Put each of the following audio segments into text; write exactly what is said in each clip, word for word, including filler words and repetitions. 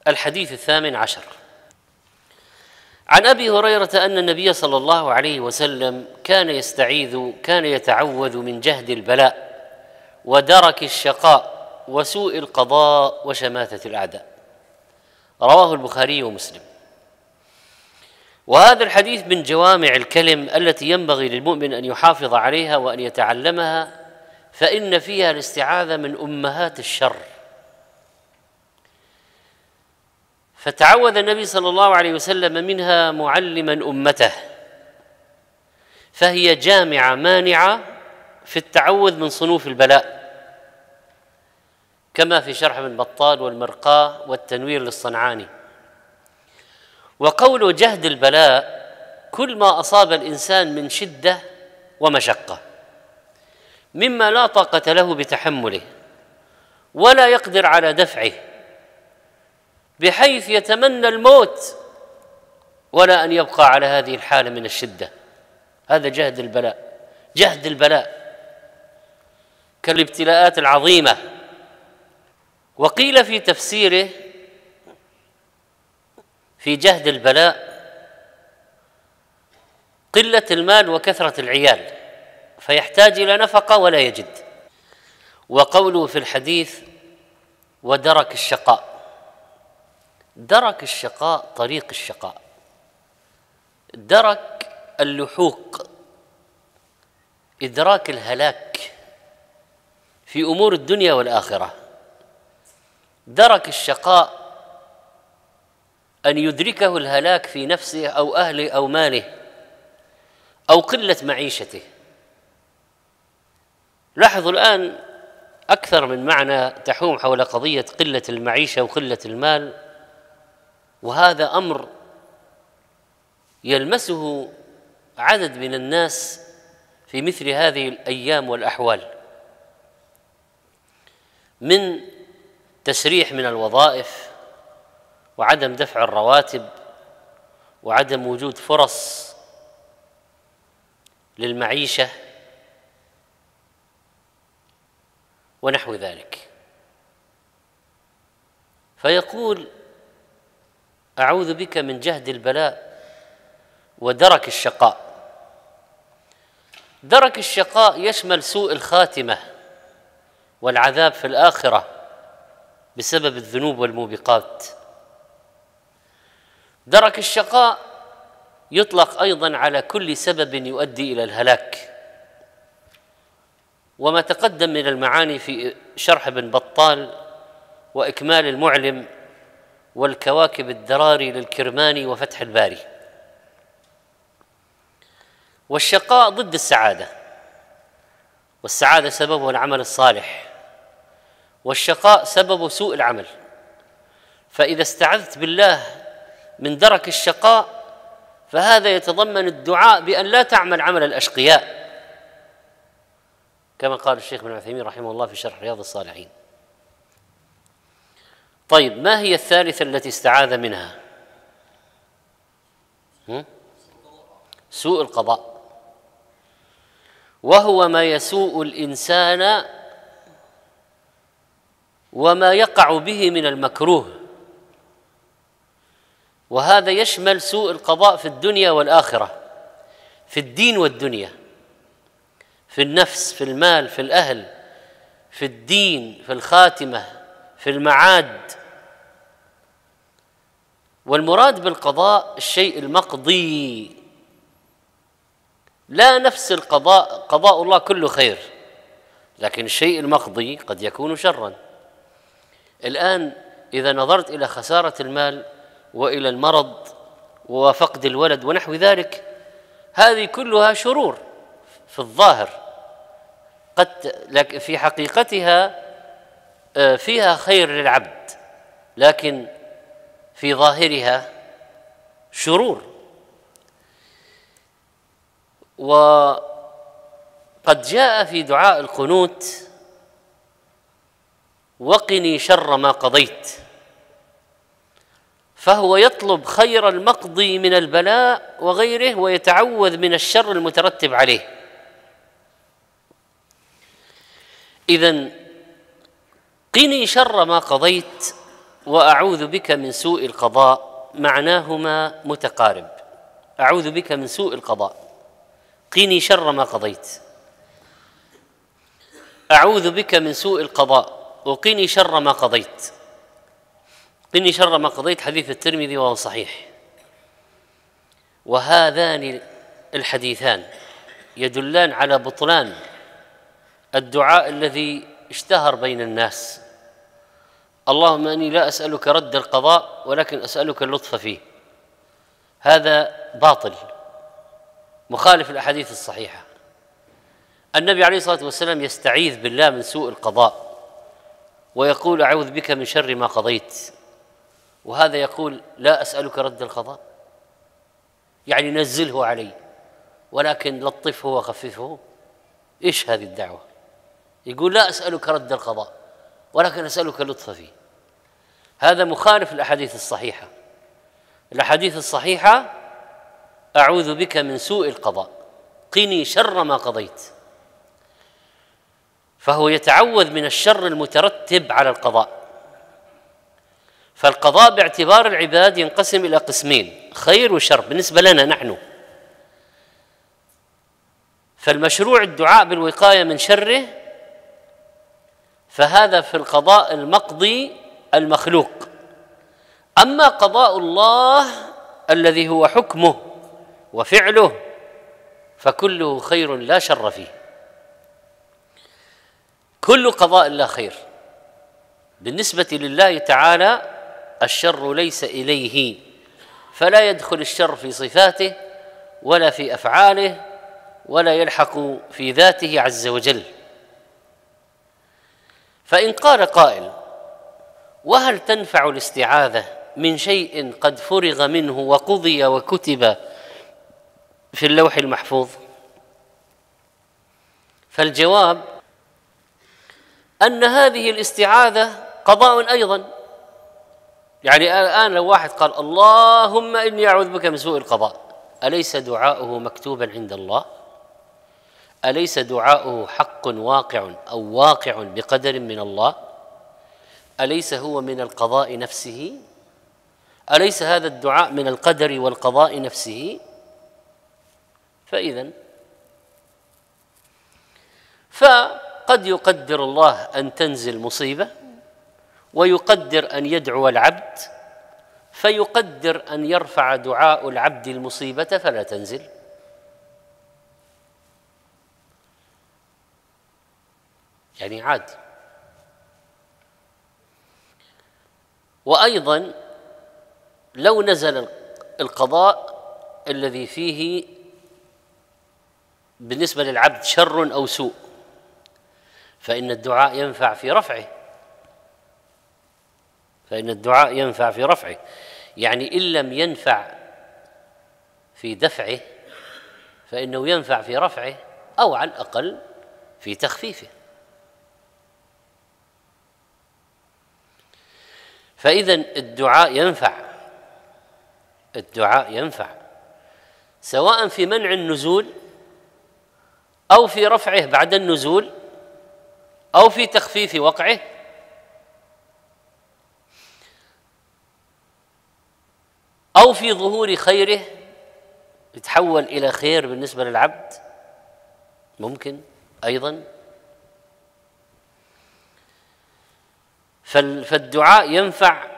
الحديث الثامن عشر. عن أبي هريرة أن النبي صلى الله عليه وسلم كان يستعيذ كان يتعوذ من جهد البلاء ودرك الشقاء وسوء القضاء وشماتة الأعداء. رواه البخاري ومسلم. وهذا الحديث من جوامع الكلم التي ينبغي للمؤمن أن يحافظ عليها وأن يتعلمها، فإن فيها الاستعاذة من أمهات الشر. فتعوذ النبي صلى الله عليه وسلم منها معلما أمته، فهي جامعة مانعة في التعوذ من صنوف البلاء، كما في شرح ابن بطال والمرقاة والتنوير للصنعاني. وقول جهد البلاء كل ما أصاب الإنسان من شدة ومشقة مما لا طاقة له بتحمله ولا يقدر على دفعه، بحيث يتمنى الموت ولا أن يبقى على هذه الحالة من الشدة. هذا جهد البلاء. جهد البلاء كالابتلاءات العظيمة. وقيل في تفسيره في جهد البلاء قلة المال وكثرة العيال فيحتاج إلى نفقة ولا يجد. وقوله في الحديث ودرك الشقاء، درك الشقاء طريق الشقاء، درك اللحوق، إدراك الهلاك في أمور الدنيا والآخرة. درك الشقاء أن يدركه الهلاك في نفسه أو أهله أو ماله أو قلة معيشته. لاحظوا الآن أكثر من معنى تحوم حول قضية قلة المعيشة وقلة المال، وهذا أمر يلمسه عدد من الناس في مثل هذه الأيام والأحوال، من تسريح من الوظائف وعدم دفع الرواتب وعدم وجود فرص للمعيشة ونحو ذلك. فيقول أعوذ بك من جهد البلاء ودرك الشقاء. درك الشقاء يشمل سوء الخاتمة والعذاب في الآخرة بسبب الذنوب والموبقات. درك الشقاء يطلق أيضا على كل سبب يؤدي إلى الهلاك، وما تقدم من المعاني في شرح ابن بطال وإكمال المعلم والكواكب الدراري للكرماني وفتح الباري. والشقاء ضد السعادة، والسعادة سببه العمل الصالح، والشقاء سبب سوء العمل. فإذا استعذت بالله من درك الشقاء فهذا يتضمن الدعاء بأن لا تعمل عمل الأشقياء، كما قال الشيخ ابن عثيمين رحمه الله في شرح رياض الصالحين. طيب، ما هي الثالثة التي استعاذ منها؟ سوء القضاء، وهو ما يسوء الإنسان وما يقع به من المكروه، وهذا يشمل سوء القضاء في الدنيا والآخرة، في الدين والدنيا، في النفس، في المال، في الأهل، في الدين، في الخاتمة، في المعاد. والمراد بالقضاء الشيء المقضي، لا نفس القضاء. قضاء الله كله خير، لكن الشيء المقضي قد يكون شرا. الآن إذا نظرت إلى خسارة المال وإلى المرض وفقد الولد ونحو ذلك، هذه كلها شرور في الظاهر، قد في حقيقتها فيها خير للعبد، لكن في ظاهرها شرور. وقد جاء في دعاء القنوت وقني شر ما قضيت، فهو يطلب خير المقضي من البلاء وغيره ويتعوذ من الشر المترتب عليه. إذن قني شر ما قضيت وأعوذ بك من سوء القضاء معناهما متقارب. أعوذ بك من سوء القضاء، قني شر ما قضيت. أعوذ بك من سوء القضاء وقني شر ما قضيت. قني شر ما قضيت حديث الترمذي وهو صحيح. وهذان الحديثان يدلان على بطلان الدعاء الذي اشتهر بين الناس: اللهم اني لا اسالك رد القضاء ولكن اسالك اللطف فيه. هذا باطل مخالف الاحاديث الصحيحه. النبي عليه الصلاه والسلام يستعيذ بالله من سوء القضاء ويقول اعوذ بك من شر ما قضيت، وهذا يقول لا اسالك رد القضاء، يعني نزله علي ولكن لطفه وخففه. ايش هذه الدعوه؟ يقول لا اسالك رد القضاء ولكن اسالك اللطف فيه. هذا مخالف الاحاديث الصحيحه. الاحاديث الصحيحه اعوذ بك من سوء القضاء، قني شر ما قضيت. فهو يتعوذ من الشر المترتب على القضاء. فالقضاء باعتبار العباد ينقسم الى قسمين: خير وشر بالنسبه لنا نحن. فالمشروع الدعاء بالوقايه من شره، فهذا في القضاء المقضي المخلوق. اما قضاء الله الذي هو حكمه وفعله فكله خير لا شر فيه. كل قضاء لا خير. بالنسبه لله تعالى الشر ليس اليه، فلا يدخل الشر في صفاته ولا في افعاله ولا يلحق في ذاته عز وجل. فإن قال قائل: وهل تنفع الاستعاذة من شيء قد فرغ منه وقضي وكتب في اللوح المحفوظ؟ فالجواب أن هذه الاستعاذة قضاء أيضا. يعني الآن لو واحد قال اللهم إني أعوذ بك من سوء القضاء، أليس دعاؤه مكتوبا عند الله؟ أليس دعاؤه حق واقع أو واقع بقدر من الله؟ أليس هو من القضاء نفسه؟ أليس هذا الدعاء من القدر والقضاء نفسه؟ فإذن فقد يقدر الله أن تنزل مصيبة، ويقدر أن يدعو العبد، فيقدر أن يرفع دعاء العبد المصيبة فلا تنزل. يعني عادي. وأيضا لو نزل القضاء الذي فيه بالنسبة للعبد شر أو سوء، فإن الدعاء ينفع في رفعه. فإن الدعاء ينفع في رفعه، يعني إن لم ينفع في دفعه فإنه ينفع في رفعه، أو على الأقل في تخفيفه. فإذن الدعاء ينفع، الدعاء ينفع سواء في منع النزول أو في رفعه بعد النزول أو في تخفيف وقعه، أو في ظهور خيره يتحول إلى خير بالنسبة للعبد، ممكن أيضا. فالدعاء ينفع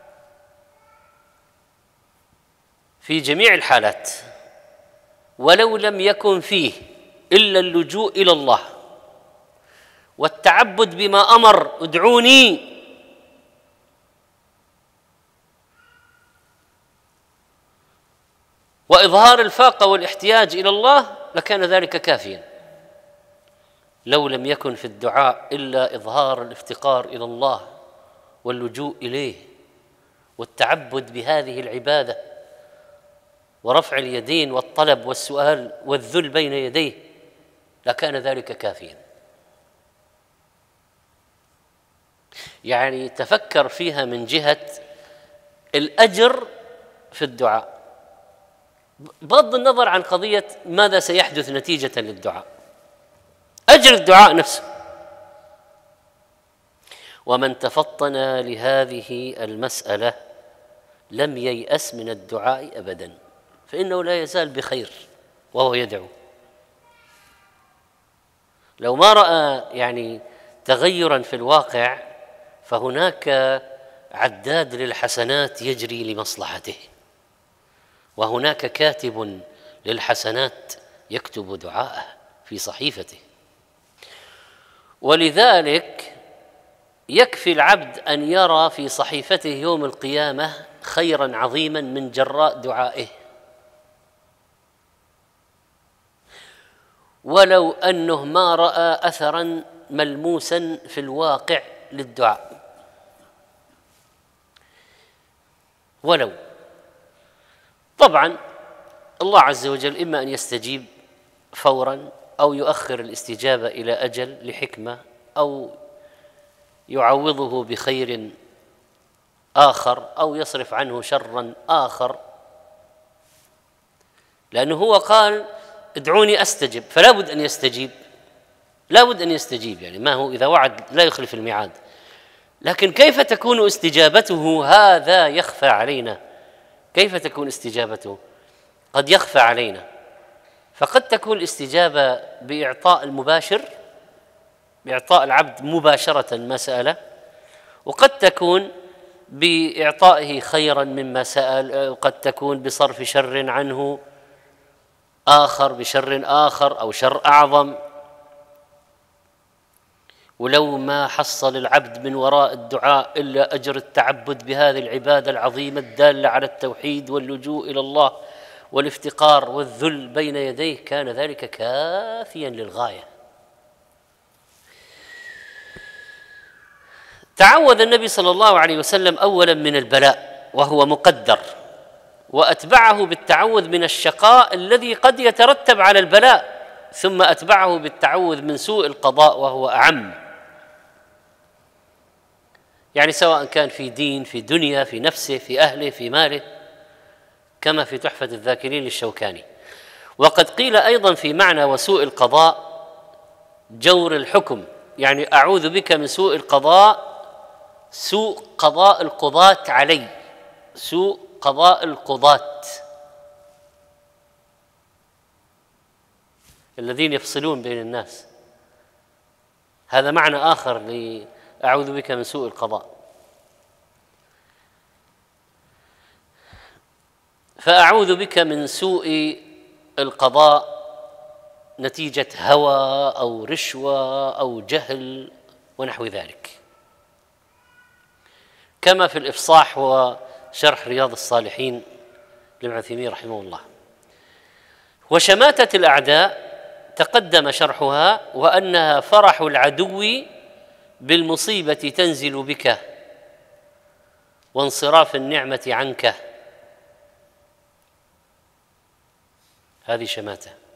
في جميع الحالات، ولو لم يكن فيه إلا اللجوء إلى الله والتعبد بما أمر ادعوني، وإظهار الفاقة والاحتياج إلى الله، لكان ذلك كافيا. لو لم يكن في الدعاء إلا إظهار الافتقار إلى الله واللجوء إليه والتعبد بهذه العبادة ورفع اليدين والطلب والسؤال والذل بين يديه، لكان ذلك كافيا. يعني تفكر فيها من جهة الأجر في الدعاء، بغض النظر عن قضية ماذا سيحدث نتيجة للدعاء، أجر الدعاء نفسه. ومن تفطن لهذه المسألة لم ييأس من الدعاء أبدا، فإنه لا يزال بخير وهو يدعو. لو ما رأى يعني تغيرا في الواقع فهناك عداد للحسنات يجري لمصلحته، وهناك كاتب للحسنات يكتب دعاءه في صحيفته. ولذلك يكفي العبد أن يرى في صحيفته يوم القيامة خيرا عظيما من جراء دعائه، ولو أنه ما رأى أثرا ملموسا في الواقع للدعاء، ولو طبعا الله عز وجل إما أن يستجيب فورا أو يؤخر الاستجابة إلى أجل لحكمة، أو يعوضه بخير آخر، أو يصرف عنه شرا آخر، لأنه هو قال ادعوني أستجب، فلا بد أن يستجيب، لا بد أن يستجيب، يعني ما هو إذا وعد لا يخلف الميعاد. لكن كيف تكون استجابته هذا يخفى علينا، كيف تكون استجابته قد يخفى علينا. فقد تكون الاستجابة بإعطاء المباشر، بإعطاء العبد مباشرة ما سأله، وقد تكون بإعطائه خيرا مما سأل، وقد تكون بصرف شر عنه آخر بشر آخر أو شر أعظم. ولو ما حصل العبد من وراء الدعاء إلا أجر التعبد بهذه العبادة العظيمة الدالة على التوحيد واللجوء إلى الله والافتقار والذل بين يديه، كان ذلك كافيا للغاية. تعوذ النبي صلى الله عليه وسلم أولا من البلاء وهو مقدر، وأتبعه بالتعوذ من الشقاء الذي قد يترتب على البلاء، ثم أتبعه بالتعوذ من سوء القضاء وهو أعم، يعني سواء كان في دين، في دنيا، في نفسه، في أهله، في ماله، كما في تحفة الذاكرين للشوكاني. وقد قيل أيضا في معنى وسوء القضاء جور الحكم، يعني أعوذ بك من سوء القضاء، سوء قضاء القضاة علي، سوء قضاء القضاة الذين يفصلون بين الناس، هذا معنى آخر لأعوذ بك من سوء القضاء. فأعوذ بك من سوء القضاء نتيجة هوى أو رشوة أو جهل ونحو ذلك، كما في الإفصاح وشرح رياض الصالحين لابن عثيمين رحمه الله. وشماتة الأعداء تقدم شرحها، وأنها فرح العدو بالمصيبة تنزل بك وانصراف النعمة عنك، هذه شماتة.